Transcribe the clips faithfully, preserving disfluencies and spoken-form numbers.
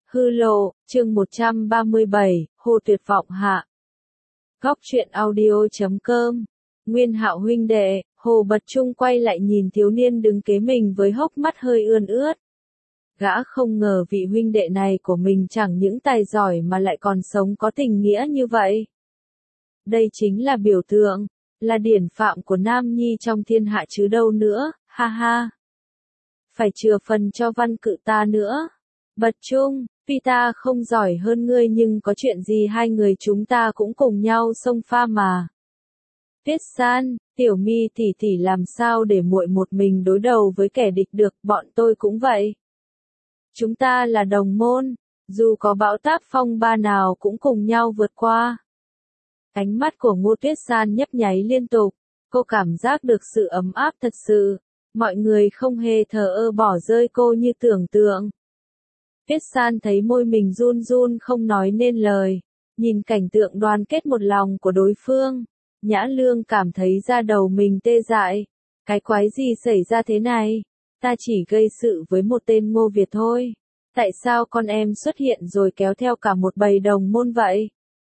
Hư lộ, chương một trăm ba mươi bảy, Hồ Tuyệt Vọng hạ. Góc truyện audio chấm com. Nguyên Hạo huynh đệ, Hồ Bật Trung quay lại nhìn thiếu niên đứng kế mình với hốc mắt hơi ươn ướt. Gã không ngờ vị huynh đệ này của mình chẳng những tài giỏi mà lại còn sống có tình nghĩa như vậy. Đây chính là biểu tượng, là điển phạm của nam nhi trong thiên hạ chứ đâu nữa, ha ha. Phải chừa phần cho văn cự ta nữa. Bật Trung, tuy ta không giỏi hơn ngươi nhưng có chuyện gì hai người chúng ta cũng cùng nhau xông pha mà. Tuyết San, Tiểu Mi tỷ tỷ làm sao để muội một mình đối đầu với kẻ địch được, bọn tôi cũng vậy. Chúng ta là đồng môn, dù có bão táp phong ba nào cũng cùng nhau vượt qua. Ánh mắt của Ngô Tuyết San nhấp nháy liên tục, cô cảm giác được sự ấm áp thật sự, mọi người không hề thờ ơ bỏ rơi cô như tưởng tượng. Tuyết San thấy môi mình run run không nói nên lời, nhìn cảnh tượng đoàn kết một lòng của đối phương, Nhã Lương cảm thấy da đầu mình tê dại. Cái quái gì xảy ra thế này? Ta chỉ gây sự với một tên Ngô Việt thôi. Tại sao con em xuất hiện rồi kéo theo cả một bầy đồng môn vậy?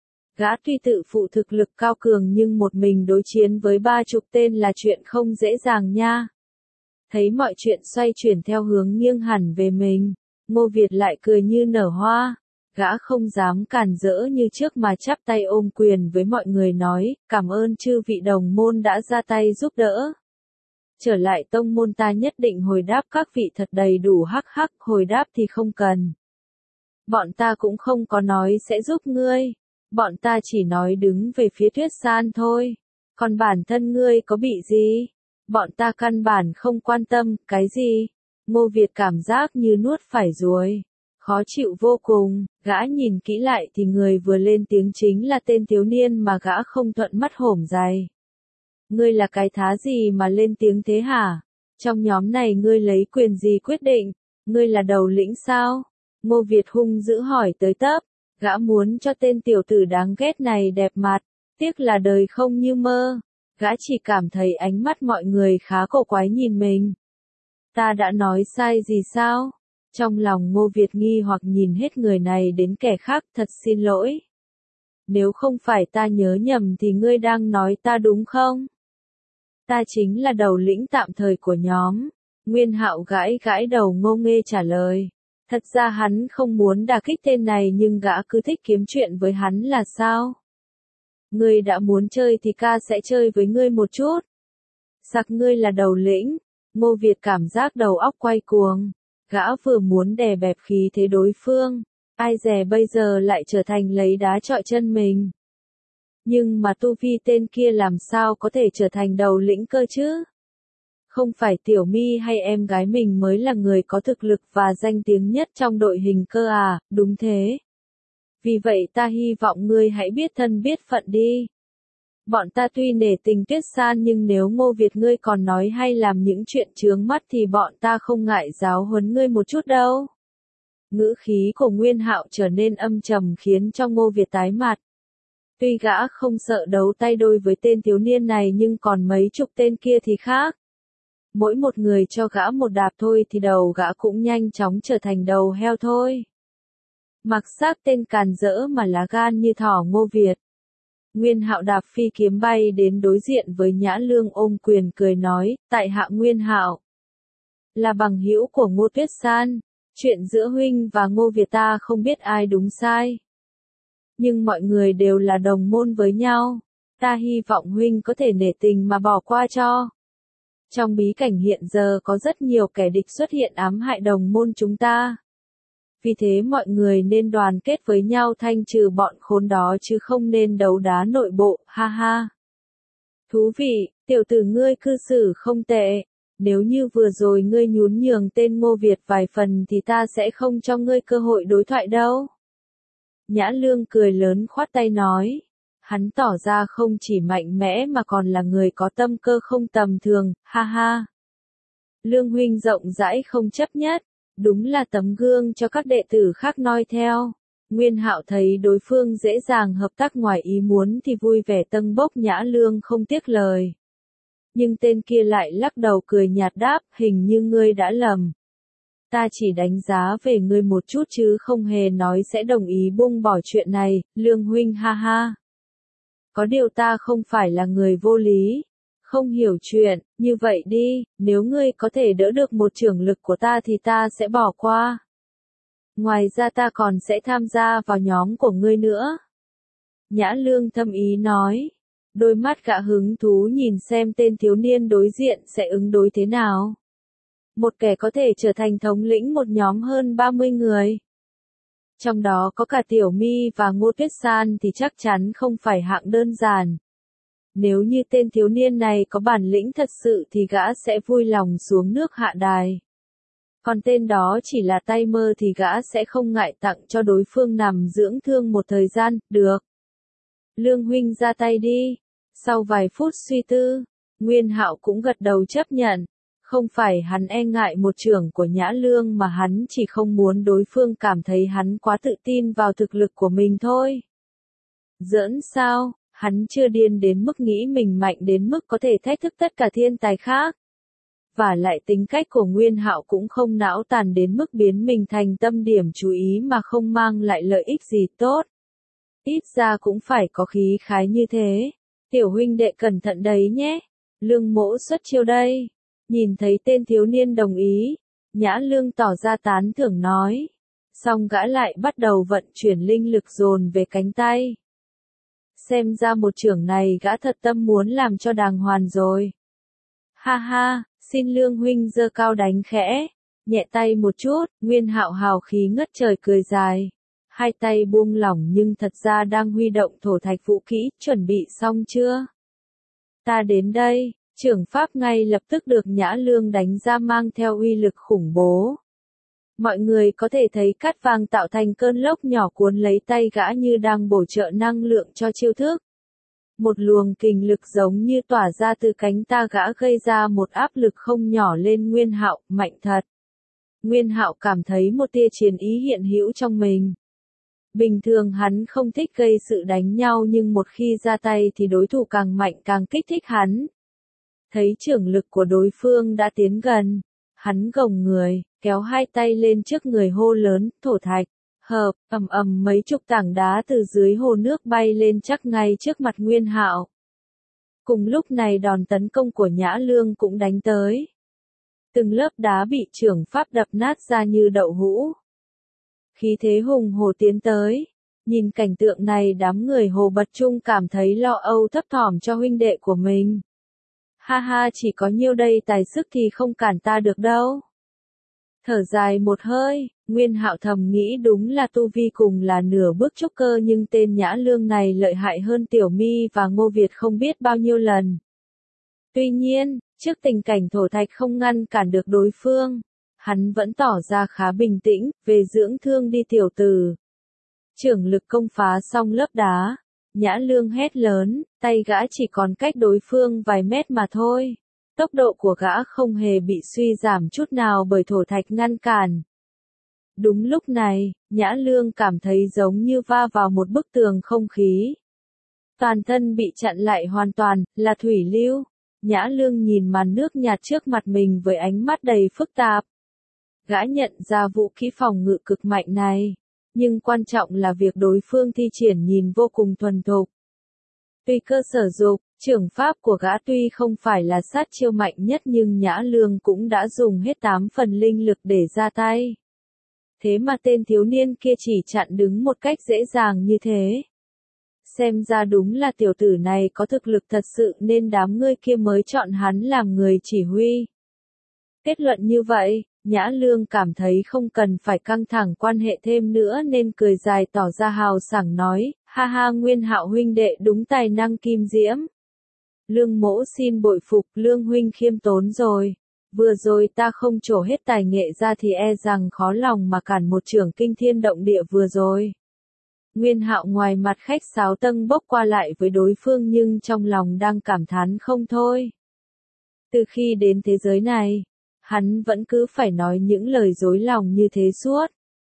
Gã tuy tự phụ thực lực cao cường nhưng một mình đối chiến với ba chục tên là chuyện không dễ dàng nha. Thấy mọi chuyện xoay chuyển theo hướng nghiêng hẳn về mình, Ngô Việt lại cười như nở hoa. Gã không dám cản rỡ như trước mà chắp tay ôm quyền với mọi người nói, cảm ơn chư vị đồng môn đã ra tay giúp đỡ. Trở lại tông môn ta nhất định hồi đáp các vị thật đầy đủ, hắc hắc, hồi đáp thì không cần. Bọn ta cũng không có nói sẽ giúp ngươi. Bọn ta chỉ nói đứng về phía Tuyết San thôi. Còn bản thân ngươi có bị gì? Bọn ta căn bản không quan tâm, cái gì? Ngô Việt cảm giác như nuốt phải ruồi. Khó chịu vô cùng, gã nhìn kỹ lại thì người vừa lên tiếng chính là tên thiếu niên mà gã không thuận mắt hổm dày. Ngươi là cái thá gì mà lên tiếng thế hả? Trong nhóm này ngươi lấy quyền gì quyết định? Ngươi là đầu lĩnh sao? Ngô Việt hung dữ hỏi tới tấp. Gã muốn cho tên tiểu tử đáng ghét này đẹp mặt, tiếc là đời không như mơ. Gã chỉ cảm thấy ánh mắt mọi người khá cổ quái nhìn mình. Ta đã nói sai gì sao? Trong lòng Ngô Việt nghi hoặc nhìn hết người này đến kẻ khác, thật xin lỗi. Nếu không phải ta nhớ nhầm thì ngươi đang nói ta đúng không? Ta chính là đầu lĩnh tạm thời của nhóm. Nguyên Hạo gãi gãi đầu ngô nghê trả lời. Thật ra hắn không muốn đả kích tên này nhưng gã cứ thích kiếm chuyện với hắn là sao? Ngươi đã muốn chơi thì ca sẽ chơi với ngươi một chút. Sặc ngươi là đầu lĩnh. Ngô Việt cảm giác đầu óc quay cuồng. Gã vừa muốn đè bẹp khí thế đối phương. Ai dè bây giờ lại trở thành lấy đá chọi chân mình. Nhưng mà tu vi tên kia làm sao có thể trở thành đầu lĩnh cơ chứ? Không phải Tiểu Mi hay em gái mình mới là người có thực lực và danh tiếng nhất trong đội hình cơ à? Đúng thế. Vì vậy ta hy vọng ngươi hãy biết thân biết phận đi. Bọn ta tuy nể tình Tuyết San nhưng nếu Ngô Việt ngươi còn nói hay làm những chuyện chướng mắt thì bọn ta không ngại giáo huấn ngươi một chút đâu. Ngữ khí của Nguyên Hạo trở nên âm trầm khiến cho Ngô Việt tái mặt. Tuy gã không sợ đấu tay đôi với tên thiếu niên này nhưng còn mấy chục tên kia thì khác. Mỗi một người cho gã một đạp thôi thì đầu gã cũng nhanh chóng trở thành đầu heo thôi. Mặc xác tên càn rỡ mà lá gan như thỏ Ngô Việt. Nguyên Hạo đạp phi kiếm bay đến đối diện với Nhã Lương ôm quyền cười nói, tại hạ Nguyên Hạo. Là bằng hữu của Ngô Tuyết San, chuyện giữa huynh và Ngô Việt ta không biết ai đúng sai. Nhưng mọi người đều là đồng môn với nhau, ta hy vọng huynh có thể nể tình mà bỏ qua cho. Trong bí cảnh hiện giờ có rất nhiều kẻ địch xuất hiện ám hại đồng môn chúng ta. Vì thế mọi người nên đoàn kết với nhau thanh trừ bọn khốn đó chứ không nên đấu đá nội bộ, ha ha. Thú vị, tiểu tử ngươi cư xử không tệ. Nếu như vừa rồi ngươi nhún nhường tên Ngô Việt vài phần thì ta sẽ không cho ngươi cơ hội đối thoại đâu. Nhã Lương cười lớn khoát tay nói. Hắn tỏ ra không chỉ mạnh mẽ mà còn là người có tâm cơ không tầm thường, ha ha. Lương huynh rộng rãi không chấp nhất, đúng là tấm gương cho các đệ tử khác noi theo. Nguyên Hạo thấy đối phương dễ dàng hợp tác ngoài ý muốn thì vui vẻ tâng bốc Nhã Lương không tiếc lời. Nhưng tên kia lại lắc đầu cười nhạt đáp, hình như ngươi đã lầm. Ta chỉ đánh giá về ngươi một chút chứ không hề nói sẽ đồng ý buông bỏ chuyện này, Lương huynh ha ha. Có điều ta không phải là người vô lý, không hiểu chuyện, như vậy đi, nếu ngươi có thể đỡ được một chưởng lực của ta thì ta sẽ bỏ qua. Ngoài ra ta còn sẽ tham gia vào nhóm của ngươi nữa. Nhã Lương thâm ý nói. Đôi mắt gã hứng thú nhìn xem tên thiếu niên đối diện sẽ ứng đối thế nào. Một kẻ có thể trở thành thống lĩnh một nhóm hơn ba mươi người. Trong đó có cả Tiểu My và Ngô Tuyết San thì chắc chắn không phải hạng đơn giản. Nếu như tên thiếu niên này có bản lĩnh thật sự thì gã sẽ vui lòng xuống nước hạ đài. Còn tên đó chỉ là tay mơ thì gã sẽ không ngại tặng cho đối phương nằm dưỡng thương một thời gian, được. Lương huynh ra tay đi. Sau vài phút suy tư, Nguyên Hạo cũng gật đầu chấp nhận. Không phải hắn e ngại một chưởng của Nhã Lương mà hắn chỉ không muốn đối phương cảm thấy hắn quá tự tin vào thực lực của mình thôi. Giỡn sao, hắn chưa điên đến mức nghĩ mình mạnh đến mức có thể thách thức tất cả thiên tài khác. Và lại tính cách của Nguyên Hạo cũng không não tàn đến mức biến mình thành tâm điểm chú ý mà không mang lại lợi ích gì tốt. Ít ra cũng phải có khí khái như thế. Tiểu huynh đệ cẩn thận đấy nhé. Lương mỗ xuất chiêu đây. Nhìn thấy tên thiếu niên đồng ý, Nhã Lương tỏ ra tán thưởng nói. Xong gã lại bắt đầu vận chuyển linh lực dồn về cánh tay. Xem ra một chưởng này gã thật tâm muốn làm cho đàng hoàng rồi. Ha ha, xin Lương huynh giơ cao đánh khẽ, nhẹ tay một chút, Nguyên Hạo hào khí ngất trời cười dài. Hai tay buông lỏng nhưng thật ra đang huy động thổ thạch vũ kỹ, chuẩn bị xong chưa? Ta đến đây, chưởng pháp ngay lập tức được Nhã Lương đánh ra mang theo uy lực khủng bố. Mọi người có thể thấy cát vàng tạo thành cơn lốc nhỏ cuốn lấy tay gã như đang bổ trợ năng lượng cho chiêu thức. Một luồng kình lực giống như tỏa ra từ cánh ta gã gây ra một áp lực không nhỏ lên Nguyên Hạo, mạnh thật. Nguyên Hạo cảm thấy một tia chiến ý hiện hữu trong mình. Bình thường hắn không thích gây sự đánh nhau nhưng một khi ra tay thì đối thủ càng mạnh càng kích thích hắn. Thấy chưởng lực của đối phương đã tiến gần, hắn gồng người, kéo hai tay lên trước người hô lớn, thổ thạch, hợp, ầm ầm mấy chục tảng đá từ dưới hồ nước bay lên chắc ngay trước mặt Nguyên Hạo. Cùng lúc này đòn tấn công của Nhã Lương cũng đánh tới. Từng lớp đá bị chưởng pháp đập nát ra như đậu hũ. Khí thế hùng hồ tiến tới. Nhìn cảnh tượng này đám người Hồ Bật Trung cảm thấy lo âu thấp thỏm cho huynh đệ của mình. Ha ha, chỉ có nhiêu đây tài sức thì không cản ta được đâu. Thở dài một hơi, Nguyên Hạo thầm nghĩ đúng là tu vi cùng là nửa bước trúc cơ nhưng tên Nhã Lương này lợi hại hơn Tiểu My và Ngô Việt không biết bao nhiêu lần. Tuy nhiên, trước tình cảnh thổ thạch không ngăn cản được đối phương, hắn vẫn tỏ ra khá bình tĩnh, về dưỡng thương đi tiểu tử. Chưởng lực công phá xong lớp đá, Nhã Lương hét lớn, tay gã chỉ còn cách đối phương vài mét mà thôi. Tốc độ của gã không hề bị suy giảm chút nào bởi thổ thạch ngăn cản. Đúng lúc này, Nhã Lương cảm thấy giống như va vào một bức tường không khí. Toàn thân bị chặn lại hoàn toàn, là thủy lưu. Nhã Lương nhìn màn nước nhạt trước mặt mình với ánh mắt đầy phức tạp. Gã nhận ra vũ khí phòng ngự cực mạnh này. Nhưng quan trọng là việc đối phương thi triển nhìn vô cùng thuần thục. Tuy cơ sở dục, chưởng pháp của gã tuy không phải là sát chiêu mạnh nhất nhưng Nhã Lương cũng đã dùng hết tám phần linh lực để ra tay. Thế mà tên thiếu niên kia chỉ chặn đứng một cách dễ dàng như thế. Xem ra đúng là tiểu tử này có thực lực thật sự nên đám ngươi kia mới chọn hắn làm người chỉ huy. Kết luận như vậy, Nhã Lương cảm thấy không cần phải căng thẳng quan hệ thêm nữa nên cười dài tỏ ra hào sảng nói, ha ha Nguyên Hạo huynh đệ đúng tài năng kim diễm. Lương mỗ xin bội phục, Lương huynh khiêm tốn rồi. Vừa rồi ta không trổ hết tài nghệ ra thì e rằng khó lòng mà cản một chưởng kinh thiên động địa vừa rồi. Nguyên Hạo ngoài mặt khách sáo tâng bốc qua lại với đối phương nhưng trong lòng đang cảm thán không thôi. Từ khi đến thế giới này, hắn vẫn cứ phải nói những lời dối lòng như thế suốt.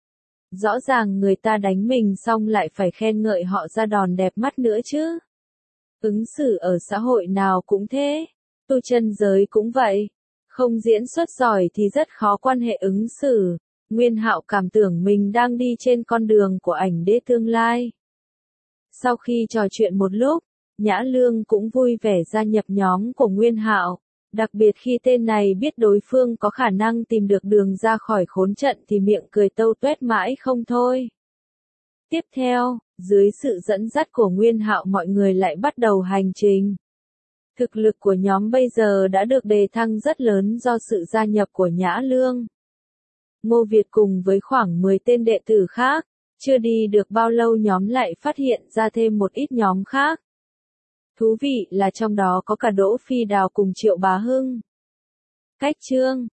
Rõ ràng người ta đánh mình xong lại phải khen ngợi họ ra đòn đẹp mắt nữa chứ. Ứng xử ở xã hội nào cũng thế, tu chân giới cũng vậy. Không diễn xuất giỏi thì rất khó quan hệ ứng xử. Nguyên Hạo cảm tưởng mình đang đi trên con đường của ảnh đế tương lai. Sau khi trò chuyện một lúc, Nhã Lương cũng vui vẻ gia nhập nhóm của Nguyên Hạo. Đặc biệt khi tên này biết đối phương có khả năng tìm được đường ra khỏi khốn trận thì miệng cười tâu tuét mãi không thôi. Tiếp theo, dưới sự dẫn dắt của Nguyên Hạo mọi người lại bắt đầu hành trình. Thực lực của nhóm bây giờ đã được đề thăng rất lớn do sự gia nhập của Nhã Lương. Ngô Việt cùng với khoảng mười tên đệ tử khác, chưa đi được bao lâu nhóm lại phát hiện ra thêm một ít nhóm khác. Thú vị là trong đó có cả Đỗ Phi Đào cùng Triệu Bá Hưng. Cách chương